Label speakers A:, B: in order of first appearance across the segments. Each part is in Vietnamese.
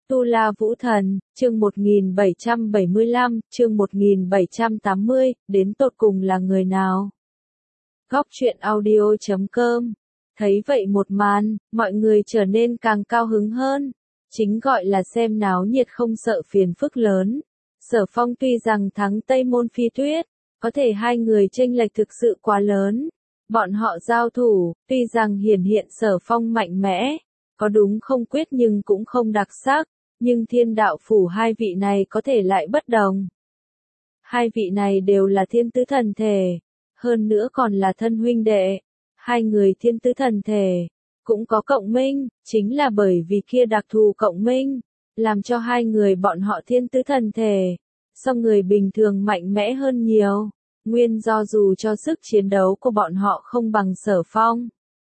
A: Tu La Vũ Thần, chương 1775, chương 1780, đến tột cùng là người nào? Góc truyện audio.com. Thấy vậy một màn, mọi người trở nên càng cao hứng hơn. Chính gọi là xem náo nhiệt không sợ phiền phức lớn. Sở Phong tuy rằng thắng Tây Môn Phi Tuyết, có thể hai người chênh lệch thực sự quá lớn. Bọn họ giao thủ, tuy rằng hiển hiện Sở Phong mạnh mẽ, có đúng không quyết nhưng cũng không đặc sắc, nhưng Thiên Đạo Phủ hai vị này có thể lại bất đồng. Hai vị này đều là thiên tứ thần thể, hơn nữa còn là thân huynh đệ. Hai người thiên tứ thần thể, cũng có cộng minh, chính là bởi vì kia đặc thù cộng minh, làm cho hai người bọn họ thiên tứ thần thể, so người bình thường mạnh mẽ hơn nhiều. Nguyên do dù cho sức chiến đấu của bọn họ không bằng Sở Phong.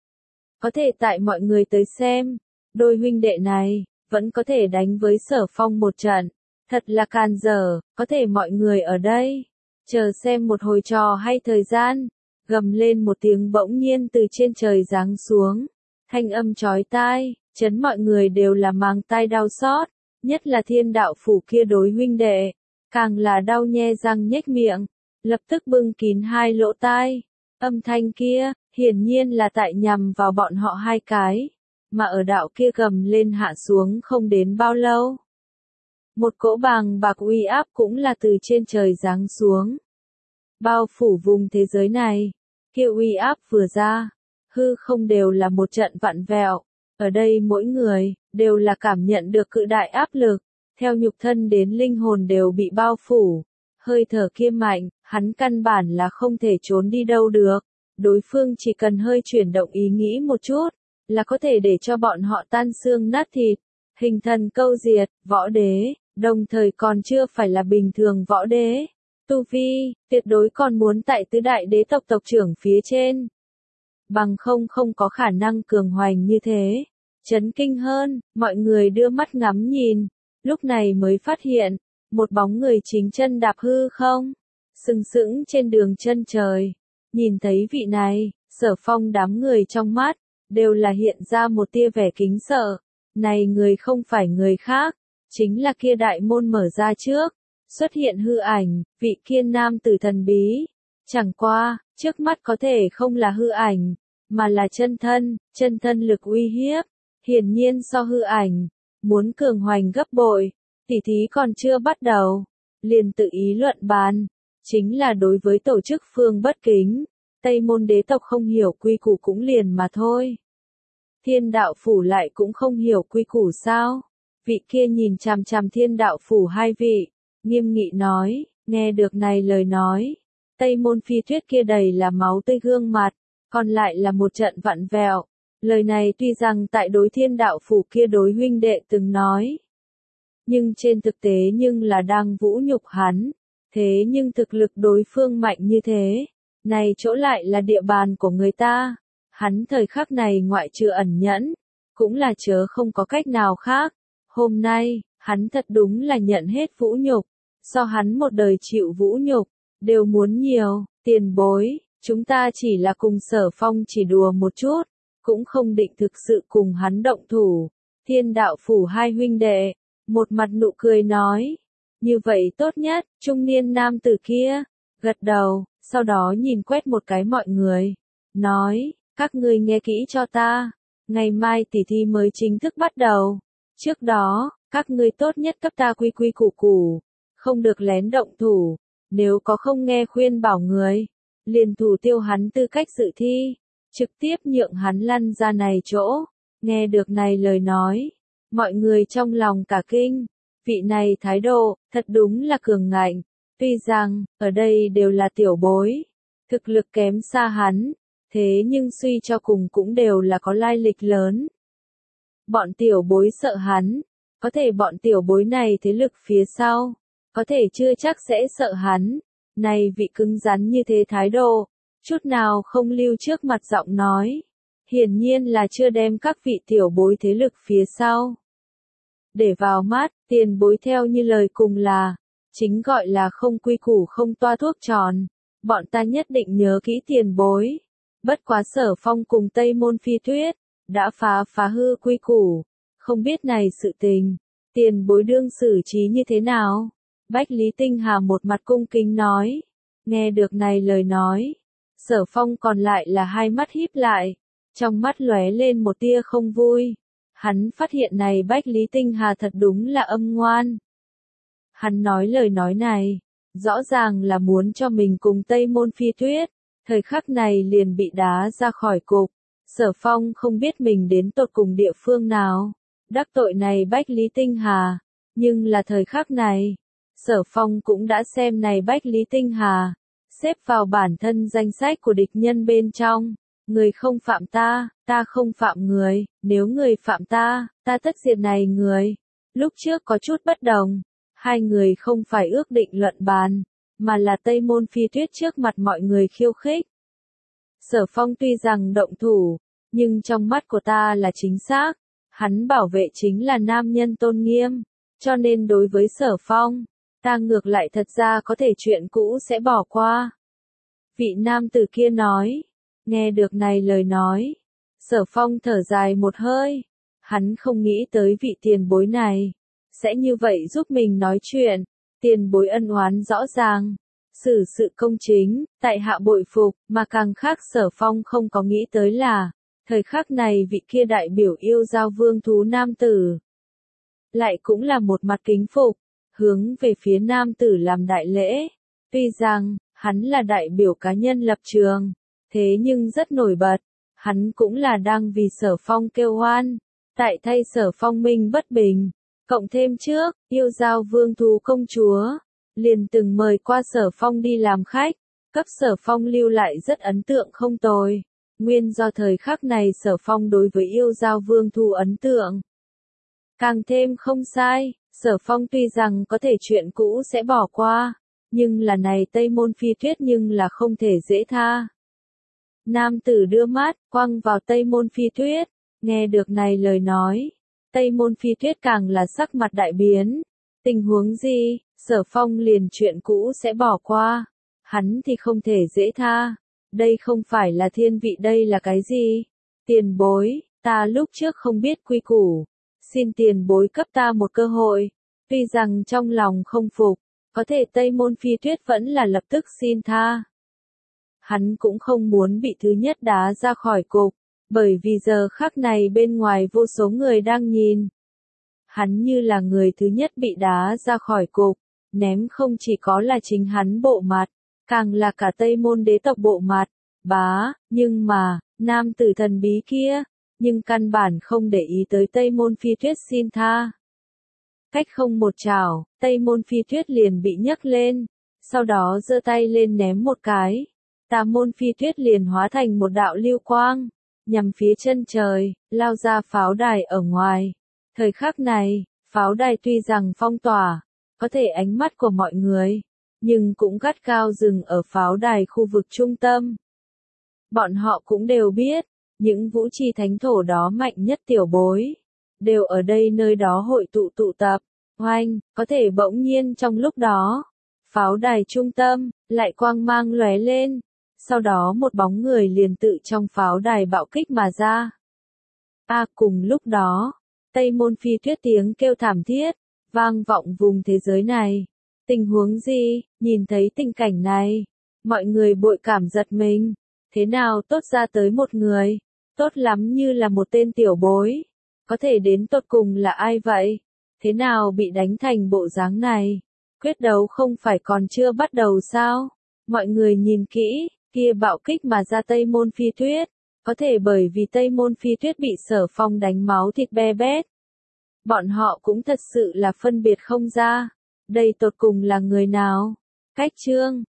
A: Có thể tại mọi người tới xem, đôi huynh đệ này, vẫn có thể đánh với Sở Phong một trận. Thật là can dở, có thể mọi người ở đây, chờ xem một hồi trò hay thời gian. Gầm lên một tiếng bỗng nhiên từ trên trời giáng xuống. Thanh âm chói tai, chấn mọi người đều là mang tai đau xót. Nhất là Thiên Đạo Phủ kia đối huynh đệ, càng là đau nhe răng nhếch miệng, lập tức bưng kín hai lỗ tai. Âm thanh kia, hiển nhiên là tại nhằm vào bọn họ hai cái, mà ở đạo kia gầm lên hạ xuống không đến bao lâu. Một cỗ bàng bạc uy áp cũng là từ trên trời giáng xuống, bao phủ vùng thế giới này. Kia uy áp vừa ra, hư không đều là một trận vặn vẹo. Ở đây mỗi người đều là cảm nhận được cự đại áp lực, theo nhục thân đến linh hồn đều bị bao phủ. Hơi thở kia mạnh, hắn căn bản là không thể trốn đi đâu được. Đối phương chỉ cần hơi chuyển động ý nghĩ một chút, là có thể để cho bọn họ tan xương nát thịt, hình thần câu diệt, võ đế, đồng thời còn chưa phải là bình thường võ đế. Tu vi, tuyệt đối còn muốn tại tứ đại đế tộc tộc trưởng phía trên. Bằng không có khả năng cường hoành như thế. Chấn kinh hơn, mọi người đưa mắt ngắm nhìn, lúc này mới phát hiện, một bóng người chính chân đạp hư không, sừng sững trên đường chân trời. Nhìn thấy vị này, Sở Phong đám người trong mắt, đều là hiện ra một tia vẻ kính sợ. Này người không phải người khác, chính là kia đại môn mở ra trước. Xuất hiện hư ảnh, vị kia nam tử thần bí. Chẳng qua, trước mắt có thể không là hư ảnh, mà là chân thân lực uy hiếp. Hiển nhiên so hư ảnh, muốn cường hoành gấp bội, tỉ thí còn chưa bắt đầu, liền tự ý luận bàn, chính là đối với tổ chức phương bất kính. Tây Môn đế tộc không hiểu quy củ cũng liền mà thôi. Thiên Đạo Phủ lại cũng không hiểu quy củ sao? Vị kia nhìn chằm chằm Thiên Đạo Phủ hai vị, nghiêm nghị nói. Nghe được này lời nói, Tây Môn Phi Tuyết kia đầy là máu tươi gương mặt, còn lại là một trận vặn vẹo. Lời này tuy rằng tại đối Thiên Đạo Phủ kia đối huynh đệ từng nói, nhưng trên thực tế nhưng là đang vũ nhục hắn. Thế nhưng thực lực đối phương mạnh như thế, này chỗ lại là địa bàn của người ta. Hắn thời khắc này ngoại trừ ẩn nhẫn, cũng là chớ không có cách nào khác. Hôm nay, hắn thật đúng là nhận hết vũ nhục, so hắn một đời chịu vũ nhục, đều muốn nhiều. Tiền bối, chúng ta chỉ là cùng Sở Phong chỉ đùa một chút, cũng không định thực sự cùng hắn động thủ. Thiên Đạo Phủ hai huynh đệ, một mặt nụ cười nói. Như vậy tốt nhất. Trung niên nam tử kia gật đầu, sau đó nhìn quét một cái mọi người, nói, các ngươi nghe kỹ cho ta, ngày mai tỉ thí mới chính thức bắt đầu. Trước đó, các ngươi tốt nhất cấp ta quy quy củ củ, không được lén động thủ. Nếu có không nghe khuyên bảo người, liền thủ tiêu hắn tư cách dự thi, trực tiếp nhượng hắn lăn ra này chỗ. Nghe được này lời nói, mọi người trong lòng cả kinh. Vị này thái độ, thật đúng là cường ngạnh. Tuy rằng, ở đây đều là tiểu bối, thực lực kém xa hắn, thế nhưng suy cho cùng cũng đều là có lai lịch lớn. Bọn tiểu bối sợ hắn, có thể bọn tiểu bối này thế lực phía sau, có thể chưa chắc sẽ sợ hắn. Này vị cứng rắn như thế thái độ, chút nào không lưu trước mặt giọng nói, hiển nhiên là chưa đem các vị tiểu bối thế lực phía sau để vào mắt. Tiền bối theo như lời cùng là, chính gọi là không quy củ không toa thuốc tròn. Bọn ta nhất định nhớ kỹ tiền bối. Bất quá Sở Phong cùng Tây Môn Phi Tuyết đã phá hư quy củ, không biết này sự tình, Tiền bối đương xử trí như thế nào? Bách Lý Tinh Hà một mặt cung kính nói. Nghe được này lời nói, Sở Phong còn lại là hai mắt híp lại, trong mắt lóe lên một tia không vui. Hắn phát hiện này Bách Lý Tinh Hà thật đúng là âm ngoan. Hắn nói lời nói này, rõ ràng là muốn cho mình cùng Tây Môn Phi Tuyết, thời khắc này liền bị đá ra khỏi cục. Sở Phong không biết mình đến tột cùng địa phương nào, đắc tội này Bách Lý Tinh Hà, nhưng là thời khắc này, Sở Phong cũng đã xem này Bách Lý Tinh Hà, xếp vào bản thân danh sách của địch nhân bên trong. Người không phạm ta, ta không phạm người, nếu người phạm ta, ta tất diệt này người. Lúc trước có chút bất đồng, hai người không phải ước định luận bàn, mà là Tây Môn Phi Tuyết trước mặt mọi người khiêu khích. Sở Phong tuy rằng động thủ, nhưng trong mắt của ta là chính xác, hắn bảo vệ chính là nam nhân tôn nghiêm, cho nên đối với Sở Phong, ta ngược lại thật ra có thể chuyện cũ sẽ bỏ qua. Vị nam tử kia nói, nghe được này lời nói, Sở Phong thở dài một hơi, hắn không nghĩ tới vị tiền bối này, sẽ như vậy giúp mình nói chuyện, tiền bối ân oán rõ ràng, xử sự công chính, tại hạ bội phục, mà càng khác Sở Phong không có nghĩ tới là, thời khắc này vị kia đại biểu yêu giao vương thú nam tử, lại cũng là một mặt kính phục, hướng về phía nam tử làm đại lễ, tuy rằng, hắn là đại biểu cá nhân lập trường, thế nhưng rất nổi bật, hắn cũng là đang vì Sở Phong kêu oan, tại thay Sở Phong minh bất bình, cộng thêm trước, yêu giao vương thú công chúa, liền từng mời qua Sở Phong đi làm khách, cấp Sở Phong lưu lại rất ấn tượng không tồi, nguyên do thời khắc này Sở Phong đối với yêu giao vương thú ấn tượng. Càng thêm không sai, Sở Phong tuy rằng có thể chuyện cũ sẽ bỏ qua, nhưng là này Tây Môn Phi Tuyết nhưng là không thể dễ tha. Nam tử đưa mắt, quăng vào Tây Môn Phi Tuyết, nghe được này lời nói, Tây Môn Phi Tuyết càng là sắc mặt đại biến. Tình huống gì, Sở Phong liền chuyện cũ sẽ bỏ qua, hắn thì không thể dễ tha. Đây không phải là thiên vị, đây là cái gì? Tiền bối, ta lúc trước không biết quy củ, xin tiền bối cấp ta một cơ hội. Tuy rằng trong lòng không phục, có thể Tây Môn Phi Tuyết vẫn là lập tức xin tha. Hắn cũng không muốn bị thứ nhất đá ra khỏi cục, bởi vì giờ khắc này bên ngoài vô số người đang nhìn. Hắn như là người thứ nhất bị đá ra khỏi cục, ném không chỉ có là chính hắn bộ mặt, càng là cả Tây Môn đế tộc bộ mặt. Bá, nhưng mà, nam tử thần bí kia, nhưng căn bản không để ý tới Tây Môn Phi Tuyết xin tha. Cách không một chảo, Tây Môn Phi Tuyết liền bị nhấc lên, sau đó giơ tay lên ném một cái. Tà Môn Phi Tuyết liền hóa thành một đạo lưu quang, nhằm phía chân trời, lao ra pháo đài ở ngoài. Thời khắc này, pháo đài tuy rằng phong tỏa, có thể ánh mắt của mọi người, nhưng cũng gắt cao dừng ở pháo đài khu vực trung tâm. Bọn họ cũng đều biết, những vũ chi thánh thổ đó mạnh nhất tiểu bối, đều ở đây nơi đó hội tụ tập. Oanh, có thể bỗng nhiên trong lúc đó, pháo đài trung tâm, lại quang mang lóe lên, sau đó một bóng người liền tự trong pháo đài bạo kích mà ra. Cùng lúc đó, Tây Môn Phi Tuyết tiếng kêu thảm thiết, vang vọng vùng thế giới này. Tình huống gì, nhìn thấy tình cảnh này, mọi người bội cảm giật mình, thế nào tốt ra tới một người, tốt lắm như là một tên tiểu bối, có thể đến tột cùng là ai vậy? Thế nào bị đánh thành bộ dáng này? Quyết đấu không phải còn chưa bắt đầu sao? Mọi người nhìn kỹ, kia bạo kích mà ra Tây Môn Phi Tuyết, có thể bởi vì Tây Môn Phi Tuyết bị Sở Phong đánh máu thịt be bét. Bọn họ cũng thật sự là phân biệt không ra, đây tột cùng là người nào? Cách chương